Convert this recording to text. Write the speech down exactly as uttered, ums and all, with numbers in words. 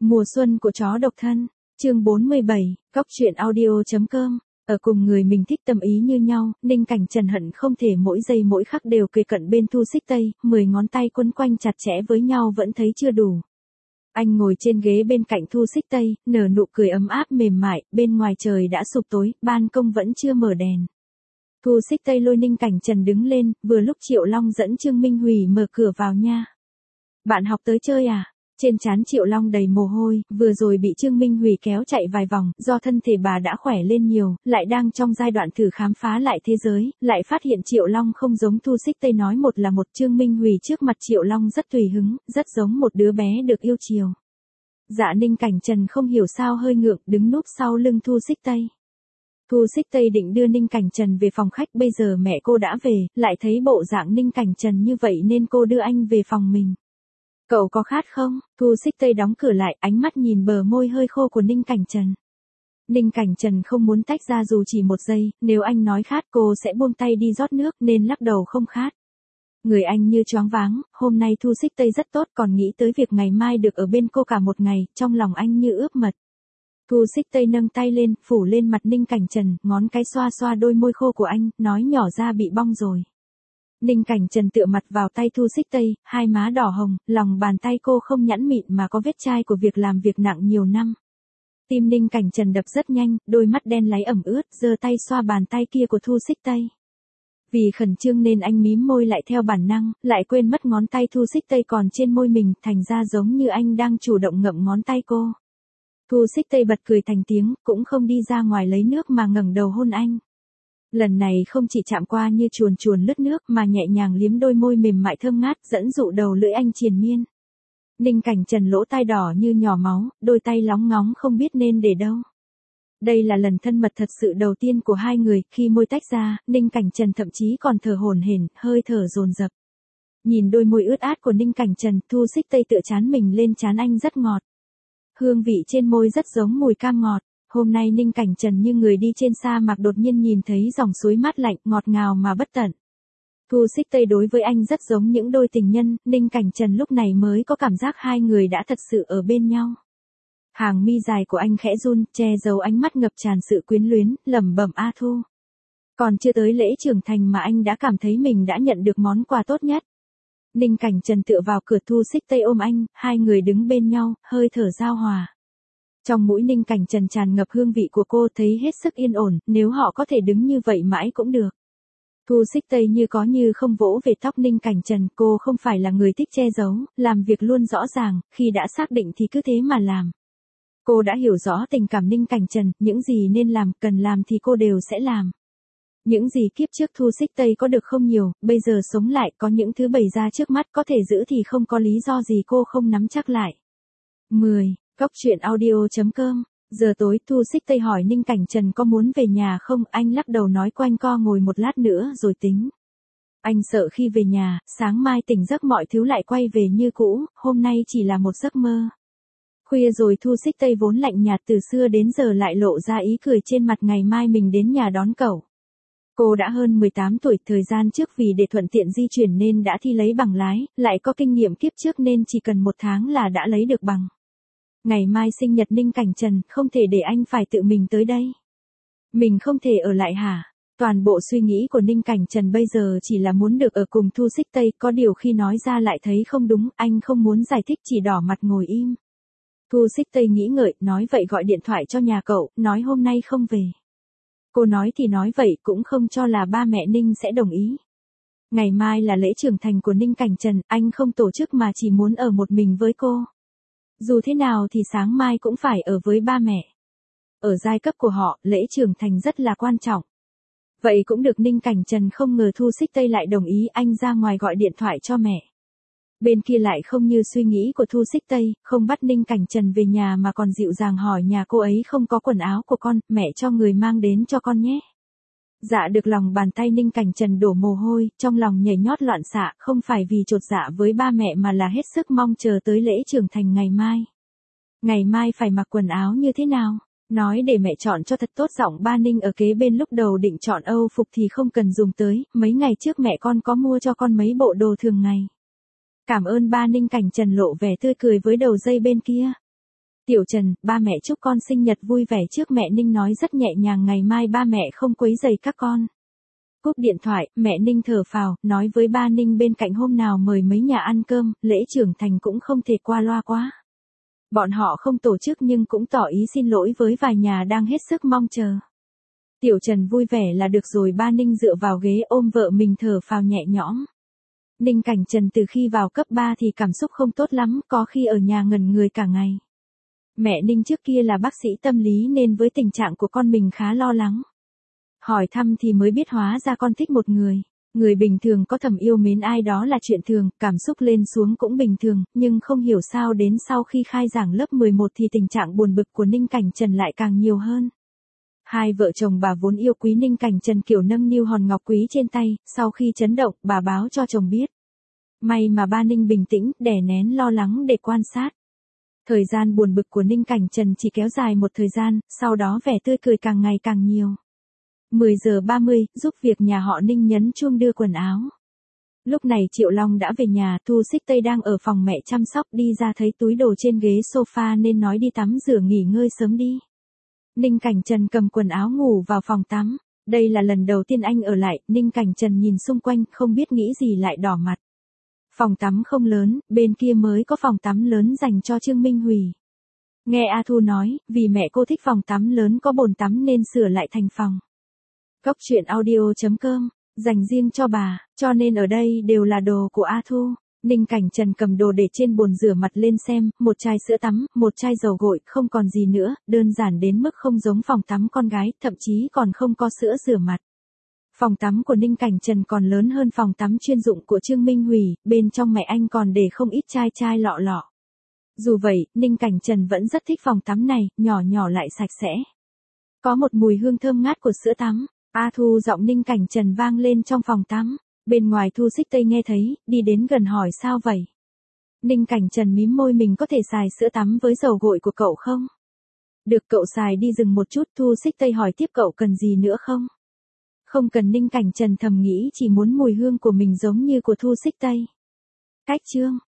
Mùa xuân của chó độc thân, chương bốn mươi bảy, Cóc truyện audio.com. Ở cùng người mình thích tâm ý như nhau, Ninh Cảnh Trần hận không thể mỗi giây mỗi khắc đều kề cận bên Thu Xích Tây, mười ngón tay quấn quanh chặt chẽ với nhau vẫn thấy chưa đủ. Anh ngồi trên ghế bên cạnh Thu Xích Tây, nở nụ cười ấm áp mềm mại, bên ngoài trời đã sụp tối, ban công vẫn chưa mở đèn. Thu Xích Tây lôi Ninh Cảnh Trần đứng lên, vừa lúc Triệu Long dẫn Trương Minh Hủy mở cửa vào nha. Bạn học tới chơi à? Trên trán Triệu Long đầy mồ hôi, vừa rồi bị Trương Minh Hủy kéo chạy vài vòng, do thân thể bà đã khỏe lên nhiều, lại đang trong giai đoạn thử khám phá lại thế giới, lại phát hiện Triệu Long không giống Thu Xích Tây nói một là một. Trương Minh Hủy trước mặt Triệu Long rất tùy hứng, rất giống một đứa bé được yêu chiều. Dạ Ninh Cảnh Trần không hiểu sao hơi ngượng, đứng núp sau lưng Thu Xích Tây. Thu Xích Tây định đưa Ninh Cảnh Trần về phòng khách, bây giờ mẹ cô đã về, lại thấy bộ dạng Ninh Cảnh Trần như vậy nên cô đưa anh về phòng mình. Cậu có khát không? Thu Xích Tây đóng cửa lại, ánh mắt nhìn bờ môi hơi khô của Ninh Cảnh Trần. Ninh Cảnh Trần không muốn tách ra dù chỉ một giây, nếu anh nói khát cô sẽ buông tay đi rót nước nên lắc đầu không khát. Người anh như choáng váng, hôm nay Thu Xích Tây rất tốt, còn nghĩ tới việc ngày mai được ở bên cô cả một ngày, trong lòng anh như ướp mật. Thu Xích Tây nâng tay lên, phủ lên mặt Ninh Cảnh Trần, ngón cái xoa xoa đôi môi khô của anh, nói nhỏ ra bị bong rồi. Ninh Cảnh Trần tựa mặt vào tay Thu Xích Tây, hai má đỏ hồng, lòng bàn tay cô không nhẵn mịn mà có vết chai của việc làm việc nặng nhiều năm. Tim Ninh Cảnh Trần đập rất nhanh, đôi mắt đen láy ẩm ướt, giơ tay xoa bàn tay kia của Thu Xích Tây. Vì khẩn trương nên anh mím môi lại theo bản năng, lại quên mất ngón tay Thu Xích Tây còn trên môi mình, thành ra giống như anh đang chủ động ngậm ngón tay cô. Thu Xích Tây bật cười thành tiếng, cũng không đi ra ngoài lấy nước mà ngẩng đầu hôn anh. Lần này không chỉ chạm qua như chuồn chuồn lướt nước mà nhẹ nhàng liếm đôi môi mềm mại thơm ngát, dẫn dụ đầu lưỡi anh triền miên. Ninh Cảnh Trần lỗ tai đỏ như nhỏ máu, đôi tay lóng ngóng không biết nên để đâu. Đây là lần thân mật thật sự đầu tiên của hai người, khi môi tách ra, Ninh Cảnh Trần thậm chí còn thở hổn hển, hơi thở dồn dập. Nhìn đôi môi ướt át của Ninh Cảnh Trần, Thu Xích Tây tựa trán mình lên trán anh rất ngọt. Hương vị trên môi rất giống mùi cam ngọt. Hôm nay Ninh Cảnh Trần như người đi trên sa mạc đột nhiên nhìn thấy dòng suối mát lạnh, ngọt ngào mà bất tận. Thu Xích Tây đối với anh rất giống những đôi tình nhân, Ninh Cảnh Trần lúc này mới có cảm giác hai người đã thật sự ở bên nhau. Hàng mi dài của anh khẽ run, che giấu ánh mắt ngập tràn sự quyến luyến, lẩm bẩm A Thu. Còn chưa tới lễ trưởng thành mà anh đã cảm thấy mình đã nhận được món quà tốt nhất. Ninh Cảnh Trần tựa vào cửa, Thu Xích Tây ôm anh, hai người đứng bên nhau, hơi thở giao hòa. Trong mũi Ninh Cảnh Trần tràn ngập hương vị của cô, thấy hết sức yên ổn, nếu họ có thể đứng như vậy mãi cũng được. Thu Xích Tây như có như không vỗ về tóc Ninh Cảnh Trần, cô không phải là người thích che giấu, làm việc luôn rõ ràng, khi đã xác định thì cứ thế mà làm. Cô đã hiểu rõ tình cảm Ninh Cảnh Trần, những gì nên làm, cần làm thì cô đều sẽ làm. Những gì kiếp trước Thu Xích Tây có được không nhiều, bây giờ sống lại, có những thứ bày ra trước mắt có thể giữ thì không có lý do gì cô không nắm chắc lại. mười. Cóc truyện audio.com. Giờ tối Thu Xích Tây hỏi Ninh Cảnh Trần có muốn về nhà không, anh lắc đầu nói quanh co ngồi một lát nữa rồi tính. Anh sợ khi về nhà, sáng mai tỉnh giấc mọi thứ lại quay về như cũ, hôm nay chỉ là một giấc mơ. Khuya rồi Thu Xích Tây vốn lạnh nhạt từ xưa đến giờ lại lộ ra ý cười trên mặt, ngày mai mình đến nhà đón cậu. Cô đã hơn mười tám tuổi, thời gian trước vì để thuận tiện di chuyển nên đã thi lấy bằng lái, lại có kinh nghiệm kiếp trước nên chỉ cần một tháng là đã lấy được bằng. Ngày mai sinh nhật Ninh Cảnh Trần, không thể để anh phải tự mình tới đây. Mình không thể ở lại hả? Toàn bộ suy nghĩ của Ninh Cảnh Trần bây giờ chỉ là muốn được ở cùng Thu Xích Tây, có điều khi nói ra lại thấy không đúng, anh không muốn giải thích chỉ đỏ mặt ngồi im. Thu Xích Tây nghĩ ngợi, nói vậy gọi điện thoại cho nhà cậu, nói hôm nay không về. Cô nói thì nói vậy, cũng không cho là ba mẹ Ninh sẽ đồng ý. Ngày mai là lễ trưởng thành của Ninh Cảnh Trần, anh không tổ chức mà chỉ muốn ở một mình với cô. Dù thế nào thì sáng mai cũng phải ở với ba mẹ. Ở giai cấp của họ, lễ trưởng thành rất là quan trọng. Vậy cũng được. Ninh Cảnh Trần không ngờ Thu Xích Tây lại đồng ý, anh ra ngoài gọi điện thoại cho mẹ. Bên kia lại không như suy nghĩ của Thu Xích Tây, không bắt Ninh Cảnh Trần về nhà mà còn dịu dàng hỏi nhà cô ấy không có quần áo của con, mẹ cho người mang đến cho con nhé. Dạ được. Lòng bàn tay Ninh Cảnh Trần đổ mồ hôi, trong lòng nhảy nhót loạn xạ, không phải vì chột dạ với ba mẹ mà là hết sức mong chờ tới lễ trưởng thành ngày mai. Ngày mai phải mặc quần áo như thế nào? Nói để mẹ chọn cho thật tốt. Giọng ba Ninh ở kế bên lúc đầu định chọn Âu phục thì không cần dùng tới, mấy ngày trước mẹ con có mua cho con mấy bộ đồ thường ngày. Cảm ơn ba. Ninh Cảnh Trần lộ vẻ tươi cười với đầu dây bên kia. Tiểu Trần, ba mẹ chúc con sinh nhật vui vẻ trước, mẹ Ninh nói rất nhẹ nhàng, ngày mai ba mẹ không quấy rầy các con. Cúp điện thoại, mẹ Ninh thở phào, nói với ba Ninh bên cạnh hôm nào mời mấy nhà ăn cơm, lễ trưởng thành cũng không thể qua loa quá. Bọn họ không tổ chức nhưng cũng tỏ ý xin lỗi với vài nhà đang hết sức mong chờ. Tiểu Trần vui vẻ là được rồi, ba Ninh dựa vào ghế ôm vợ mình thở phào nhẹ nhõm. Ninh Cảnh Trần từ khi vào cấp ba thì cảm xúc không tốt lắm, có khi ở nhà ngẩn người cả ngày. Mẹ Ninh trước kia là bác sĩ tâm lý nên với tình trạng của con mình khá lo lắng. Hỏi thăm thì mới biết hóa ra con thích một người. Người bình thường có thầm yêu mến ai đó là chuyện thường, cảm xúc lên xuống cũng bình thường, nhưng không hiểu sao đến sau khi khai giảng lớp mười một thì tình trạng buồn bực của Ninh Cảnh Trần lại càng nhiều hơn. Hai vợ chồng bà vốn yêu quý Ninh Cảnh Trần kiểu nâng niu hòn ngọc quý trên tay, sau khi chấn động, bà báo cho chồng biết. May mà ba Ninh bình tĩnh, đè nén lo lắng để quan sát. Thời gian buồn bực của Ninh Cảnh Trần chỉ kéo dài một thời gian, sau đó vẻ tươi cười càng ngày càng nhiều. mười giờ ba mươi, giúp việc nhà họ Ninh nhấn chuông đưa quần áo. Lúc này Triệu Long đã về nhà, Thu Xích Tây đang ở phòng mẹ chăm sóc, đi ra thấy túi đồ trên ghế sofa nên nói đi tắm rửa nghỉ ngơi sớm đi. Ninh Cảnh Trần cầm quần áo ngủ vào phòng tắm. Đây là lần đầu tiên anh ở lại, Ninh Cảnh Trần nhìn xung quanh, không biết nghĩ gì lại đỏ mặt. Phòng tắm không lớn, bên kia mới có phòng tắm lớn dành cho Trương Minh Hủy. Nghe A Thu nói, vì mẹ cô thích phòng tắm lớn có bồn tắm nên sửa lại thành phòng. Cốc truyện audio chấm com, dành riêng cho bà, cho nên ở đây đều là đồ của A Thu. Ninh Cảnh Trần cầm đồ để trên bồn rửa mặt lên xem, một chai sữa tắm, một chai dầu gội, không còn gì nữa, đơn giản đến mức không giống phòng tắm con gái, thậm chí còn không có sữa rửa mặt. Phòng tắm của Ninh Cảnh Trần còn lớn hơn phòng tắm chuyên dụng của Trương Minh Hủy, bên trong mẹ anh còn để không ít chai chai lọ lọ. Dù vậy, Ninh Cảnh Trần vẫn rất thích phòng tắm này, nhỏ nhỏ lại sạch sẽ. Có một mùi hương thơm ngát của sữa tắm. A Thu giọng Ninh Cảnh Trần vang lên trong phòng tắm. Bên ngoài Thu Xích Tây nghe thấy, đi đến gần hỏi sao vậy. Ninh Cảnh Trần mím môi, mình có thể xài sữa tắm với dầu gội của cậu không? Được, cậu xài đi, dừng một chút, Thu Xích Tây hỏi tiếp, cậu cần gì nữa không? Không cần, Ninh Cảnh Trần thầm nghĩ, chỉ muốn mùi hương của mình giống như của Thu Xích Tây. Cách chương